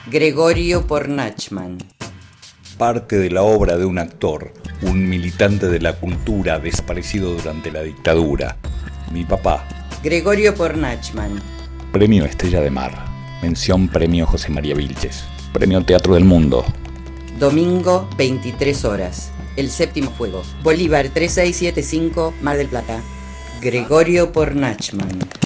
Gregorio Pornachman. Parte de la obra de un actor, un militante de la cultura desaparecido durante la dictadura. Mi papá. Gregorio Pornachman. Premio Estrella de Mar. Mención Premio José María Vilches. Premio Teatro del Mundo. Domingo, 23 horas. El Séptimo Fuego. Bolívar 3675, Mar del Plata. Gregorio Pornachman.